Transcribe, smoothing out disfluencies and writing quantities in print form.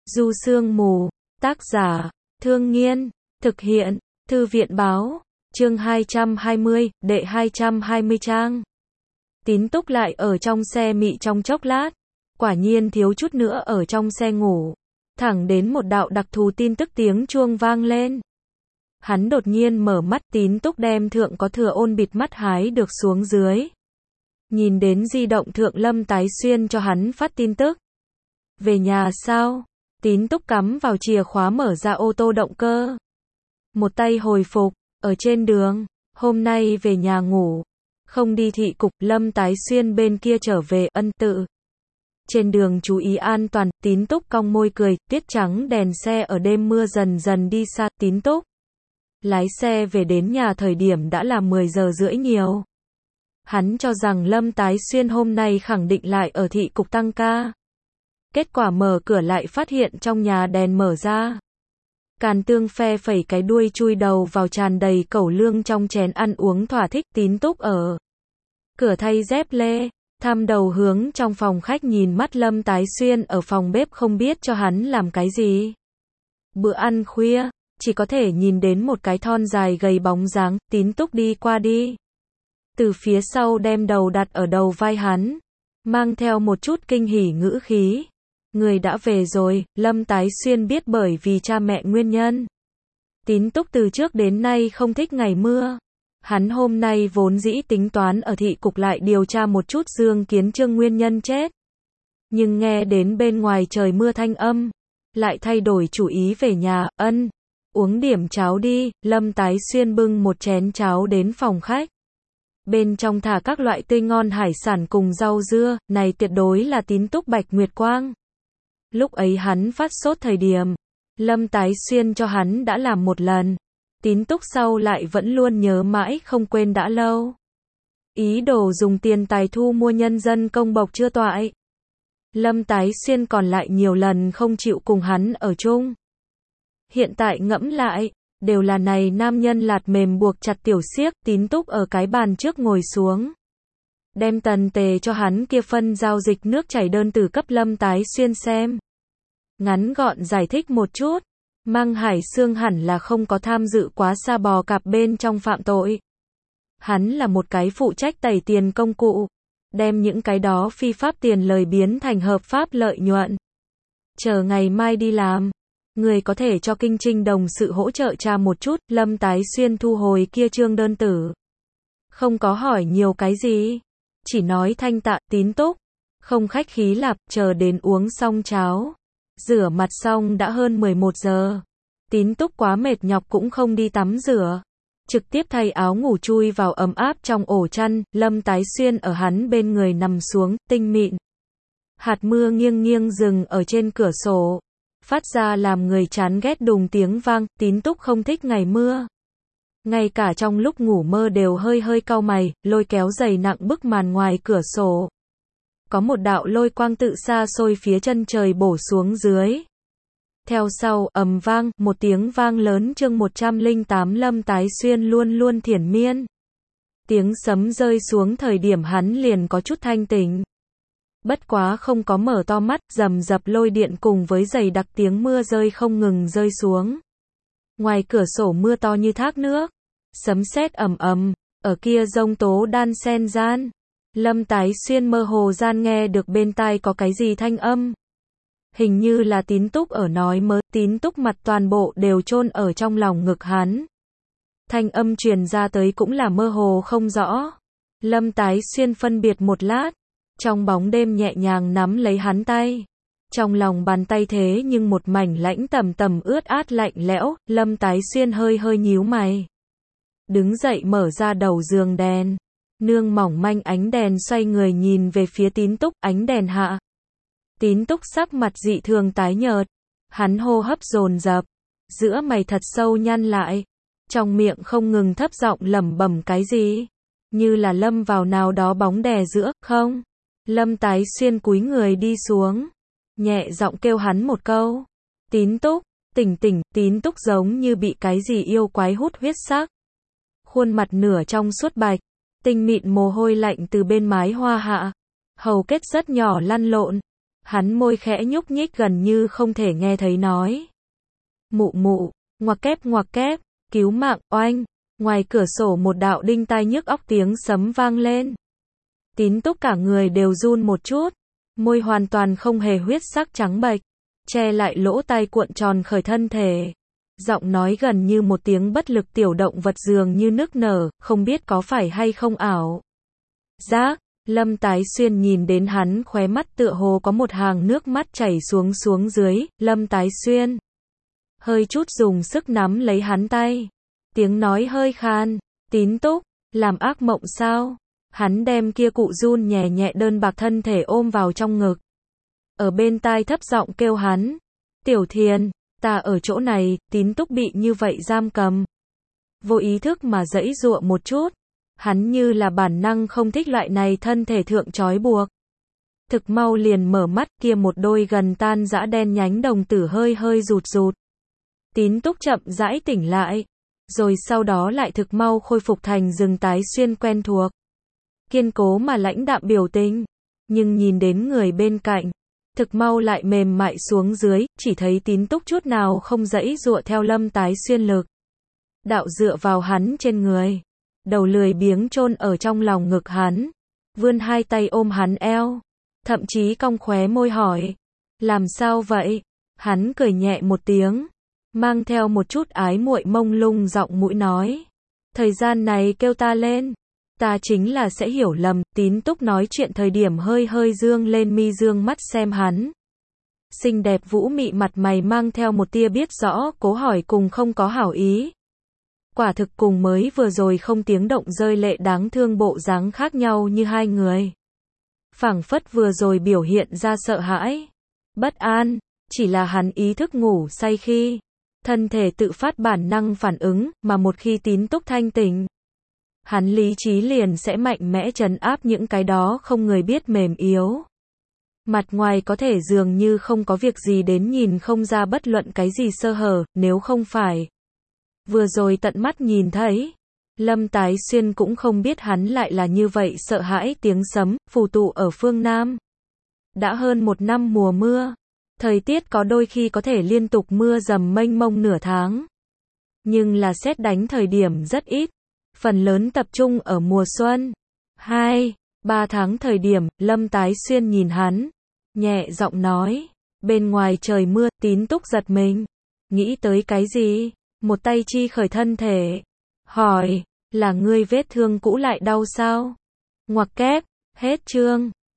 Du Sương Mù, tác giả, Thương Nghiên, thực hiện, Thư viện Báo, chương 220, đệ 220 trang. Tín Túc lại ở trong xe mị trong chốc lát, quả nhiên thiếu chút nữa ở trong xe ngủ, thẳng đến một đạo đặc thù tin tức tiếng chuông vang lên. Hắn đột nhiên mở mắt, Tín Túc đem thượng có thừa ôn bịt mắt hái được xuống dưới. Nhìn đến di động thượng Lâm Tái Xuyên cho hắn phát tin tức. Về nhà sao? Tín Túc cắm vào chìa khóa mở ra ô tô động cơ. Một tay hồi phục, ở trên đường, hôm nay về nhà ngủ. Không đi thị cục, Lâm Tái Xuyên bên kia trở về, ân tự. Trên đường chú ý an toàn, Tín Túc cong môi cười, tiết trắng đèn xe ở đêm mưa dần dần đi xa, Tín Túc. Lái xe về đến nhà thời điểm đã là 10 giờ rưỡi nhiều. Hắn cho rằng Lâm Tái Xuyên hôm nay khẳng định lại ở thị cục tăng ca. Kết quả mở cửa lại phát hiện trong nhà đèn mở ra. Càn Tương phe phẩy cái đuôi chui đầu vào tràn đầy cẩu lương trong chén ăn uống thỏa thích. Tín Túc ở cửa thay dép lê, thăm đầu hướng trong phòng khách nhìn mắt Lâm Tái Xuyên ở phòng bếp không biết cho hắn làm cái gì. Bữa ăn khuya, chỉ có thể nhìn đến một cái thon dài gầy bóng dáng. Tín Túc đi qua đi. Từ phía sau đem đầu đặt ở đầu vai hắn, mang theo một chút kinh hỉ ngữ khí. Người đã về rồi, Lâm Tái Xuyên biết bởi vì cha mẹ nguyên nhân. Tín Túc từ trước đến nay không thích ngày mưa. Hắn hôm nay vốn dĩ tính toán ở thị cục lại điều tra một chút Dương Kiến Trương nguyên nhân chết. Nhưng nghe đến bên ngoài trời mưa thanh âm, lại thay đổi chủ ý về nhà, uống điểm cháo đi. Lâm Tái Xuyên bưng một chén cháo đến phòng khách. Bên trong thả các loại tươi ngon hải sản cùng rau dưa, này tuyệt đối là Tín Túc Bạch Nguyệt Quang. Lúc ấy hắn phát sốt thời điểm, Lâm Tái Xuyên cho hắn đã làm một lần. Tín Túc sau lại vẫn luôn nhớ mãi không quên đã lâu. Ý đồ dùng tiền tài thu mua nhân dân công bộc chưa toại. Lâm Tái Xuyên còn lại nhiều lần không chịu cùng hắn ở chung. Hiện tại ngẫm lại, đều là này nam nhân lạt mềm buộc chặt tiểu xiếc. Tín Túc ở cái bàn trước ngồi xuống, đem tần tề cho hắn kia phân giao dịch nước chảy đơn từ cấp Lâm Tái Xuyên xem. Ngắn gọn giải thích một chút, Mang Hải Xương hẳn là không có tham dự quá sa bò cạp bên trong phạm tội. Hắn là một cái phụ trách tẩy tiền công cụ, đem những cái đó phi pháp tiền lời biến thành hợp pháp lợi nhuận. Chờ ngày mai đi làm, người có thể cho Kinh Trinh đồng sự hỗ trợ tra một chút. Lâm Tái Xuyên thu hồi kia trương đơn tử, không có hỏi nhiều cái gì, chỉ nói thanh tạ. Tín Túc không khách khí lạp, chờ đến uống xong cháo, rửa mặt xong đã hơn 11 giờ. Tín Túc quá mệt nhọc cũng không đi tắm rửa, trực tiếp thay áo ngủ chui vào ấm áp trong ổ chăn. Lâm Tái Xuyên ở hắn bên người nằm xuống, tinh mịn. Hạt mưa nghiêng nghiêng dừng ở trên cửa sổ, phát ra làm người chán ghét đùng tiếng vang. Tín Túc không thích ngày mưa. Ngay cả trong lúc ngủ mơ đều hơi hơi cau mày, lôi kéo dày nặng bức màn ngoài cửa sổ. Có một đạo lôi quang tự xa xôi phía chân trời bổ xuống dưới. Theo sau, ầm vang, một tiếng vang lớn. Chương 108 Lâm Tái Xuyên luôn luôn thiển miên. Tiếng sấm rơi xuống thời điểm hắn liền có chút thanh tỉnh. Bất quá không có mở to mắt, rầm rập lôi điện cùng với dày đặc tiếng mưa rơi không ngừng rơi xuống. Ngoài cửa sổ mưa to như thác nước, sấm sét ầm ầm, ở kia giông tố đan xen gian. Lâm Tái Xuyên mơ hồ gian nghe được bên tai có cái gì thanh âm. Hình như là Tín Túc ở nói mớ. Tín Túc mặt toàn bộ đều chôn ở trong lòng ngực hắn. Thanh âm truyền ra tới cũng là mơ hồ không rõ. Lâm Tái Xuyên phân biệt một lát, trong bóng đêm nhẹ nhàng nắm lấy hắn tay. Trong lòng bàn tay thế nhưng một mảnh lãnh tầm tầm ướt át lạnh lẽo. Lâm Tái Xuyên hơi hơi nhíu mày, đứng dậy mở ra đầu giường đèn, nương mỏng manh ánh đèn xoay người nhìn về phía Tín Túc. Ánh đèn hạ, Tín Túc sắc mặt dị thường tái nhợt, hắn hô hấp dồn dập, giữa mày thật sâu nhăn lại, trong miệng không ngừng thấp giọng lẩm bẩm cái gì, như là lâm vào nào đó bóng đè giữa. Không. Lâm Tái Xuyên cúi người đi xuống, nhẹ giọng kêu hắn một câu. Tín Túc, tỉnh tỉnh. Tín Túc giống như bị cái gì yêu quái hút huyết sắc. Khuôn mặt nửa trong suốt bạch, tinh mịn mồ hôi lạnh từ bên mái hoa hạ, hầu kết rất nhỏ lăn lộn. Hắn môi khẽ nhúc nhích gần như không thể nghe thấy nói. Mụ mụ, ngoặc kép, cứu mạng, oanh. Ngoài cửa sổ một đạo đinh tai nhức óc tiếng sấm vang lên. Tín Túc cả người đều run một chút, môi hoàn toàn không hề huyết sắc trắng bệch, che lại lỗ tai cuộn tròn khởi thân thể. Giọng nói gần như một tiếng bất lực tiểu động vật dường như nức nở, không biết có phải hay không ảo giác. Lâm Tái Xuyên nhìn đến hắn khóe mắt tựa hồ có một hàng nước mắt chảy xuống dưới. Lâm Tái Xuyên hơi chút dùng sức nắm lấy hắn tay, tiếng nói hơi khan. Tín Túc, làm ác mộng sao? Hắn đem kia cụ run nhẹ nhẹ đơn bạc thân thể ôm vào trong ngực, ở bên tai thấp giọng kêu hắn. Tiểu Thiền, ta ở chỗ này. Tín Túc bị như vậy giam cầm, vô ý thức mà giãy giụa một chút. Hắn như là bản năng không thích loại này thân thể thượng trói buộc. Thực mau liền mở mắt, kia một đôi gần tan rã đen nhánh đồng tử hơi hơi rụt rụt. Tín Túc chậm rãi tỉnh lại, rồi sau đó lại thực mau khôi phục thành rừng Tái Xuyên quen thuộc. Kiên cố mà lãnh đạm biểu tình, nhưng nhìn đến người bên cạnh, thực mau lại mềm mại xuống dưới, chỉ thấy Tín Túc chút nào không giãy giụa theo Lâm Tái Xuyên lực đạo dựa vào hắn trên người, đầu lười biếng chôn ở trong lòng ngực hắn, vươn hai tay ôm hắn eo, thậm chí cong khóe môi hỏi, làm sao vậy? Hắn cười nhẹ một tiếng, mang theo một chút ái muội mông lung giọng mũi nói, thời gian này kêu ta lên, ta chính là sẽ hiểu lầm. Tín Túc nói chuyện thời điểm hơi hơi dương lên mi, dương mắt xem hắn. Xinh đẹp vũ mị mặt mày mang theo một tia biết rõ cố hỏi cùng không có hảo ý. Quả thực cùng mới vừa rồi không tiếng động rơi lệ đáng thương bộ dáng khác nhau như hai người. Phảng phất vừa rồi biểu hiện ra sợ hãi, bất an, chỉ là hắn ý thức ngủ say khi thân thể tự phát bản năng phản ứng, mà một khi Tín Túc thanh tỉnh, hắn lý trí liền sẽ mạnh mẽ trấn áp những cái đó không người biết mềm yếu. Mặt ngoài có thể dường như không có việc gì đến nhìn không ra bất luận cái gì sơ hở, nếu không phải vừa rồi tận mắt nhìn thấy, Lâm Tái Xuyên cũng không biết hắn lại là như vậy sợ hãi tiếng sấm, phù tụ ở phương Nam. Đã hơn một năm mùa mưa, thời tiết có đôi khi có thể liên tục mưa dầm mênh mông nửa tháng. Nhưng là sét đánh thời điểm rất ít, phần lớn tập trung ở mùa xuân. 2-3 tháng thời điểm, Lâm Tái Xuyên nhìn hắn, nhẹ giọng nói, bên ngoài trời mưa. Tín Túc giật mình, nghĩ tới cái gì? Một tay chi khởi thân thể, hỏi, là ngươi vết thương cũ lại đau sao? Ngoặc kép, hết chương.